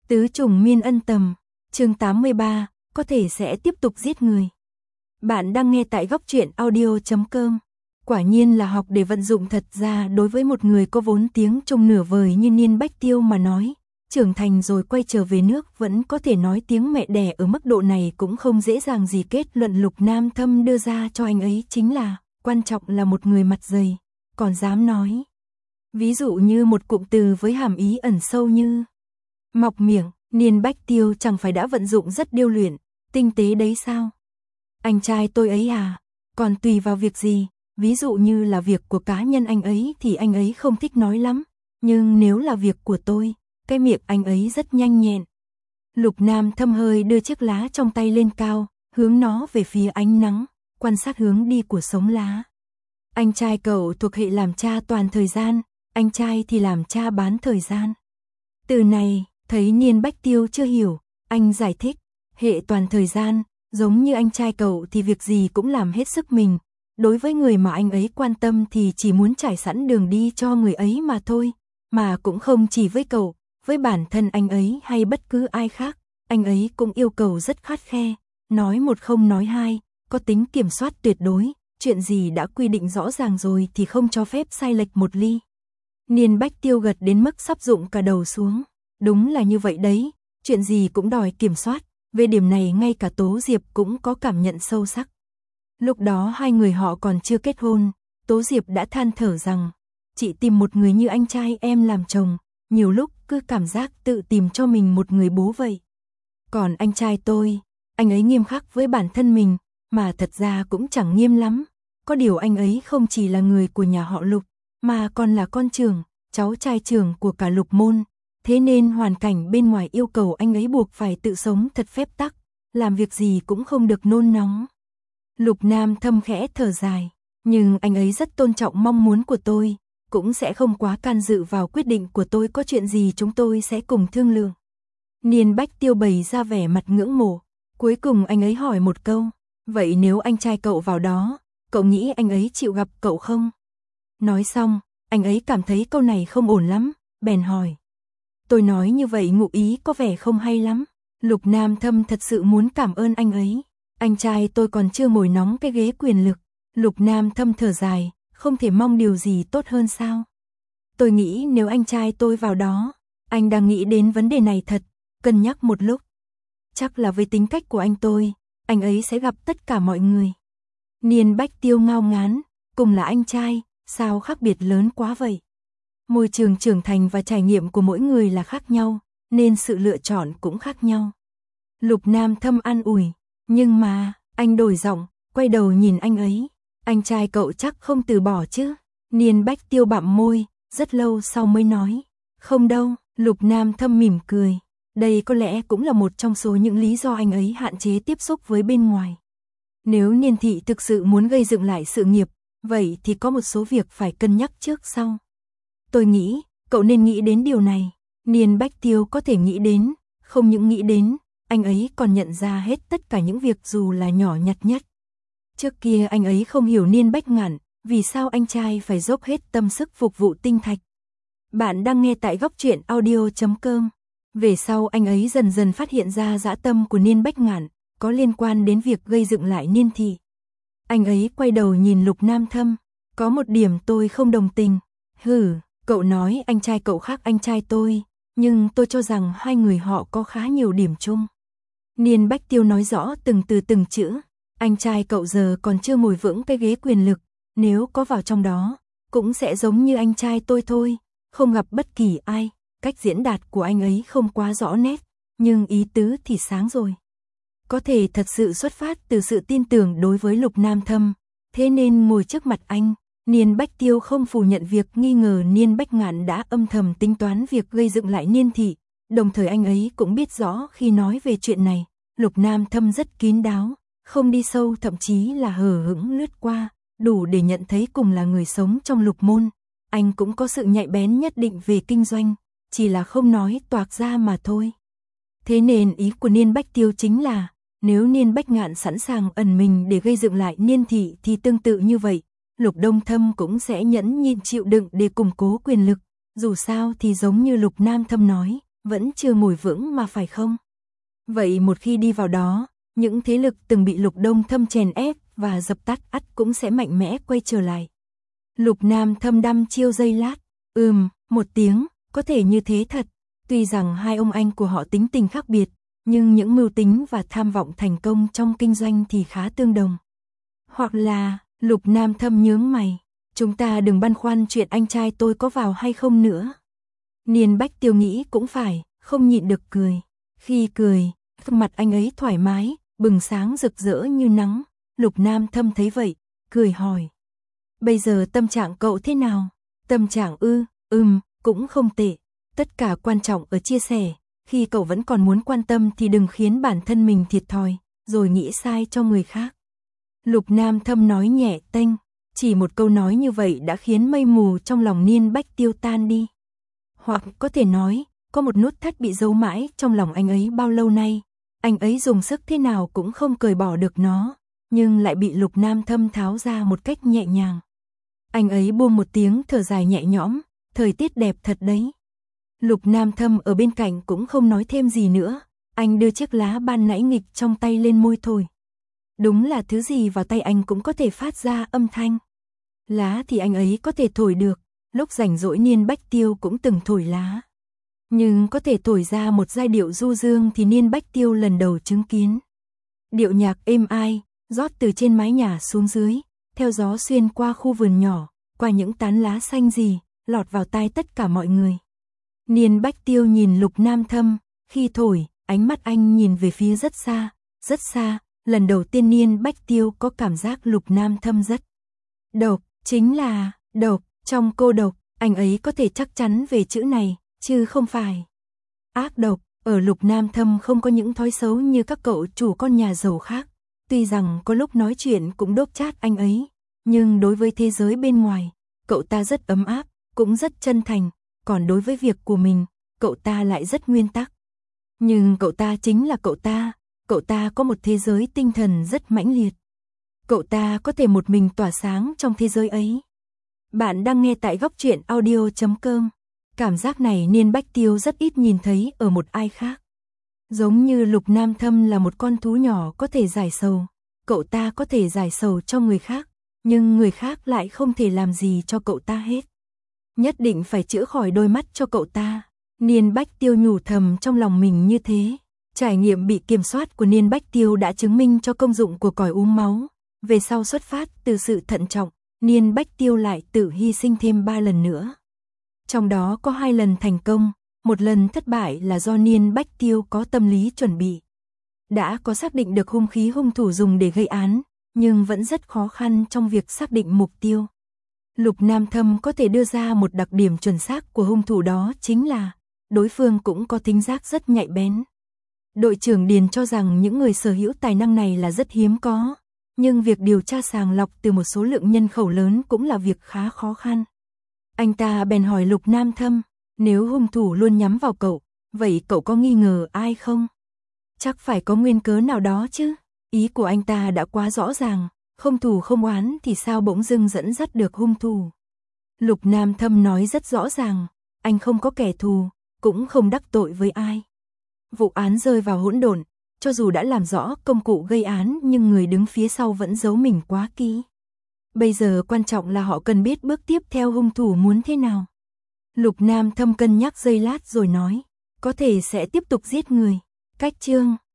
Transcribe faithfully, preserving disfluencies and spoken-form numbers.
Tứ trùng miên ân tầm, chương tám mươi ba, có thể sẽ tiếp tục giết người. Bạn đang nghe tại góc truyện audio chấm com. Quả nhiên là học để vận dụng, thật ra đối với một người có vốn tiếng Trung nửa vời như Niên Bách Tiêu mà nói, trưởng thành rồi quay trở về nước vẫn có thể nói tiếng mẹ đẻ ở mức độ này cũng không dễ dàng gì. Kết luận Lục Nam Thâm đưa ra cho anh ấy chính là, quan trọng là một người mặt dày, còn dám nói. Ví dụ như một cụm từ với hàm ý ẩn sâu như mọc miệng, Niên Bách Tiêu chẳng phải đã vận dụng rất điêu luyện, tinh tế đấy sao? Anh trai tôi ấy à, còn tùy vào việc gì, ví dụ như là việc của cá nhân anh ấy thì anh ấy không thích nói lắm, nhưng nếu là việc của tôi, cái miệng anh ấy rất nhanh nhẹn. Lục Nam Thâm hơi đưa chiếc lá trong tay lên cao, hướng nó về phía ánh nắng, quan sát hướng đi của sống lá. Anh trai cậu thuộc hệ làm cha toàn thời gian, anh trai thì làm cha bán thời gian. Từ này, thấy Niên Bách Tiêu chưa hiểu, anh giải thích, hệ toàn thời gian, giống như anh trai cậu thì việc gì cũng làm hết sức mình. Đối với người mà anh ấy quan tâm thì chỉ muốn trải sẵn đường đi cho người ấy mà thôi, mà cũng không chỉ với cậu, với bản thân anh ấy hay bất cứ ai khác, anh ấy cũng yêu cầu rất khắt khe, nói một không nói hai, có tính kiểm soát tuyệt đối, chuyện gì đã quy định rõ ràng rồi thì không cho phép sai lệch một ly. Niên Bách Tiêu gật đến mức sắp rụng cả đầu xuống, đúng là như vậy đấy, chuyện gì cũng đòi kiểm soát, về điểm này ngay cả Tố Diệp cũng có cảm nhận sâu sắc. Lúc đó hai người họ còn chưa kết hôn, Tố Diệp đã than thở rằng, chị tìm một người như anh trai em làm chồng, nhiều lúc cứ cảm giác tự tìm cho mình một người bố vậy. Còn anh trai tôi, anh ấy nghiêm khắc với bản thân mình, mà thật ra cũng chẳng nghiêm lắm, có điều anh ấy không chỉ là người của nhà họ Lục, mà còn là con trưởng, cháu trai trưởng của cả Lục môn, thế nên hoàn cảnh bên ngoài yêu cầu anh ấy buộc phải tự sống thật phép tắc, làm việc gì cũng không được nôn nóng. Lục Nam Thâm khẽ thở dài, nhưng anh ấy rất tôn trọng mong muốn của tôi, cũng sẽ không quá can dự vào quyết định của tôi, có chuyện gì chúng tôi sẽ cùng thương lượng. Niên Bách Tiêu bày ra vẻ mặt ngưỡng mộ, cuối cùng anh ấy hỏi một câu, vậy nếu anh trai cậu vào đó, cậu nghĩ anh ấy chịu gặp cậu không? Nói xong, anh ấy cảm thấy câu này không ổn lắm, bèn hỏi. Tôi nói như vậy ngụ ý có vẻ không hay lắm. Lục Nam Thâm thật sự muốn cảm ơn anh ấy. Anh trai tôi còn chưa ngồi nóng cái ghế quyền lực. Lục Nam Thâm thở dài, không thể mong điều gì tốt hơn sao? Tôi nghĩ nếu anh trai tôi vào đó, anh đang nghĩ đến vấn đề này thật, cân nhắc một lúc. Chắc là với tính cách của anh tôi, anh ấy sẽ gặp tất cả mọi người. Niên Bách Tiêu ngao ngán, cùng là anh trai, sao khác biệt lớn quá vậy? Môi trường trưởng thành và trải nghiệm của mỗi người là khác nhau, nên sự lựa chọn cũng khác nhau. Lục Nam Thâm an ủi, nhưng mà, anh đổi giọng, quay đầu nhìn anh ấy, anh trai cậu chắc không từ bỏ chứ? Niên Bách Tiêu bặm môi, rất lâu sau mới nói, không đâu. Lục Nam Thâm mỉm cười, đây có lẽ cũng là một trong số những lý do anh ấy hạn chế tiếp xúc với bên ngoài. Nếu Niên thị thực sự muốn gây dựng lại sự nghiệp, vậy thì có một số việc phải cân nhắc trước sau. Tôi nghĩ, cậu nên nghĩ đến điều này. Niên Bách Tiêu có thể nghĩ đến, không những nghĩ đến, anh ấy còn nhận ra hết tất cả những việc dù là nhỏ nhặt nhất. Trước kia anh ấy không hiểu Niên Bách Ngạn, vì sao anh trai phải dốc hết tâm sức phục vụ Tinh Thạch. Bạn đang nghe tại góc truyện audio chấm com. Về sau anh ấy dần dần phát hiện ra dã tâm của Niên Bách Ngạn, có liên quan đến việc gây dựng lại Niên thị. Anh ấy quay đầu nhìn Lục Nam Thâm, có một điểm tôi không đồng tình. Hừ, cậu nói anh trai cậu khác anh trai tôi, nhưng tôi cho rằng hai người họ có khá nhiều điểm chung. Niên Bách Tiêu nói rõ từng từ từng chữ, anh trai cậu giờ còn chưa ngồi vững cái ghế quyền lực, nếu có vào trong đó, cũng sẽ giống như anh trai tôi thôi, không gặp bất kỳ ai. Cách diễn đạt của anh ấy không quá rõ nét, nhưng ý tứ thì sáng rồi. Có thể thật sự xuất phát từ sự tin tưởng đối với Lục Nam Thâm, thế nên ngồi trước mặt anh, Niên Bách Tiêu không phủ nhận việc nghi ngờ Niên Bách Ngạn đã âm thầm tính toán việc gây dựng lại Niên thị, đồng thời anh ấy cũng biết rõ khi nói về chuyện này, Lục Nam Thâm rất kín đáo, không đi sâu, thậm chí là hờ hững lướt qua, đủ để nhận thấy cùng là người sống trong Lục môn, anh cũng có sự nhạy bén nhất định về kinh doanh, chỉ là không nói toạc ra mà thôi. Thế nên ý của Niên Bách Tiêu chính là, nếu Niên Bách Ngạn sẵn sàng ẩn mình để gây dựng lại Niên thị thì tương tự như vậy, Lục Đông Thâm cũng sẽ nhẫn nhịn chịu đựng để củng cố quyền lực, dù sao thì giống như Lục Nam Thâm nói, vẫn chưa ngồi vững mà phải không? Vậy một khi đi vào đó, những thế lực từng bị Lục Đông Thâm chèn ép và dập tắt ắt cũng sẽ mạnh mẽ quay trở lại. Lục Nam Thâm đăm chiêu giây lát, ừm, một tiếng, có thể như thế thật. Tuy rằng hai ông anh của họ tính tình khác biệt, nhưng những mưu tính và tham vọng thành công trong kinh doanh thì khá tương đồng. Hoặc là, Lục Nam Thâm nhướng mày, chúng ta đừng băn khoăn chuyện anh trai tôi có vào hay không nữa. Niên Bách Tiêu nghĩ cũng phải, không nhịn được cười. Khi cười, mặt anh ấy thoải mái, bừng sáng rực rỡ như nắng. Lục Nam Thâm thấy vậy, cười hỏi. Bây giờ tâm trạng cậu thế nào? Tâm trạng ư, ừm, cũng không tệ. Tất cả quan trọng ở chia sẻ. Khi cậu vẫn còn muốn quan tâm thì đừng khiến bản thân mình thiệt thòi, rồi nghĩ sai cho người khác. Lục Nam Thâm nói nhẹ tênh, chỉ một câu nói như vậy đã khiến mây mù trong lòng Niên Bách Tiêu tan đi. Hoặc có thể nói, có một nút thắt bị giấu mãi trong lòng anh ấy bao lâu nay. Anh ấy dùng sức thế nào cũng không cởi bỏ được nó, nhưng lại bị Lục Nam Thâm tháo ra một cách nhẹ nhàng. Anh ấy buông một tiếng thở dài nhẹ nhõm, thời tiết đẹp thật đấy. Lục Nam Thâm ở bên cạnh cũng không nói thêm gì nữa, anh đưa chiếc lá ban nãy nghịch trong tay lên môi thổi. Đúng là thứ gì vào tay anh cũng có thể phát ra âm thanh. Lá thì anh ấy có thể thổi được, lúc rảnh rỗi Niên Bách Tiêu cũng từng thổi lá. Nhưng có thể thổi ra một giai điệu du dương thì Niên Bách Tiêu lần đầu chứng kiến. Điệu nhạc êm ai, rót từ trên mái nhà xuống dưới, theo gió xuyên qua khu vườn nhỏ, qua những tán lá xanh gì, lọt vào tai tất cả mọi người. Niên Bách Tiêu nhìn Lục Nam Thâm, khi thổi, ánh mắt anh nhìn về phía rất xa, rất xa, lần đầu tiên Niên Bách Tiêu có cảm giác Lục Nam Thâm rất độc, chính là độc, trong cô độc, anh ấy có thể chắc chắn về chữ này, chứ không phải ác độc. Ở Lục Nam Thâm không có những thói xấu như các cậu chủ con nhà giàu khác, tuy rằng có lúc nói chuyện cũng đốt chát anh ấy, nhưng đối với thế giới bên ngoài, cậu ta rất ấm áp, cũng rất chân thành, còn đối với việc của mình, cậu ta lại rất nguyên tắc. Nhưng cậu ta chính là cậu ta, cậu ta có một thế giới tinh thần rất mãnh liệt. Cậu ta có thể một mình tỏa sáng trong thế giới ấy. Bạn đang nghe tại góc truyện audio chấm com. Cảm giác này Niên Bách Tiêu rất ít nhìn thấy ở một ai khác. Giống như Lục Nam Thâm là một con thú nhỏ có thể giải sầu, cậu ta có thể giải sầu cho người khác, nhưng người khác lại không thể làm gì cho cậu ta hết. Nhất định phải chữa khỏi đôi mắt cho cậu ta. Niên Bách Tiêu nhủ thầm trong lòng mình như thế. Trải nghiệm bị kiểm soát của Niên Bách Tiêu đã chứng minh cho công dụng của còi uống máu. Về sau xuất phát từ sự thận trọng, Niên Bách Tiêu lại tự hy sinh thêm ba lần nữa. Trong đó có hai lần thành công, một lần thất bại là do Niên Bách Tiêu có tâm lý chuẩn bị. Đã có xác định được hung khí hung thủ dùng để gây án, nhưng vẫn rất khó khăn trong việc xác định mục tiêu. Lục Nam Thâm có thể đưa ra một đặc điểm chuẩn xác của hung thủ, đó chính là đối phương cũng có thính giác rất nhạy bén. Đội trưởng Điền cho rằng những người sở hữu tài năng này là rất hiếm có, nhưng việc điều tra sàng lọc từ một số lượng nhân khẩu lớn cũng là việc khá khó khăn. Anh ta bèn hỏi Lục Nam Thâm, nếu hung thủ luôn nhắm vào cậu, vậy cậu có nghi ngờ ai không? Chắc phải có nguyên cớ nào đó chứ. Ý của anh ta đã quá rõ ràng, không thù không oán thì sao bỗng dưng dẫn dắt được hung thủ. Lục Nam Thâm nói rất rõ ràng, anh không có kẻ thù, cũng không đắc tội với ai. Vụ án rơi vào hỗn độn, cho dù đã làm rõ công cụ gây án nhưng người đứng phía sau vẫn giấu mình quá kỹ. Bây giờ quan trọng là họ cần biết bước tiếp theo hung thủ muốn thế nào. Lục Nam Thâm cân nhắc giây lát rồi nói, có thể sẽ tiếp tục giết người. Cách chương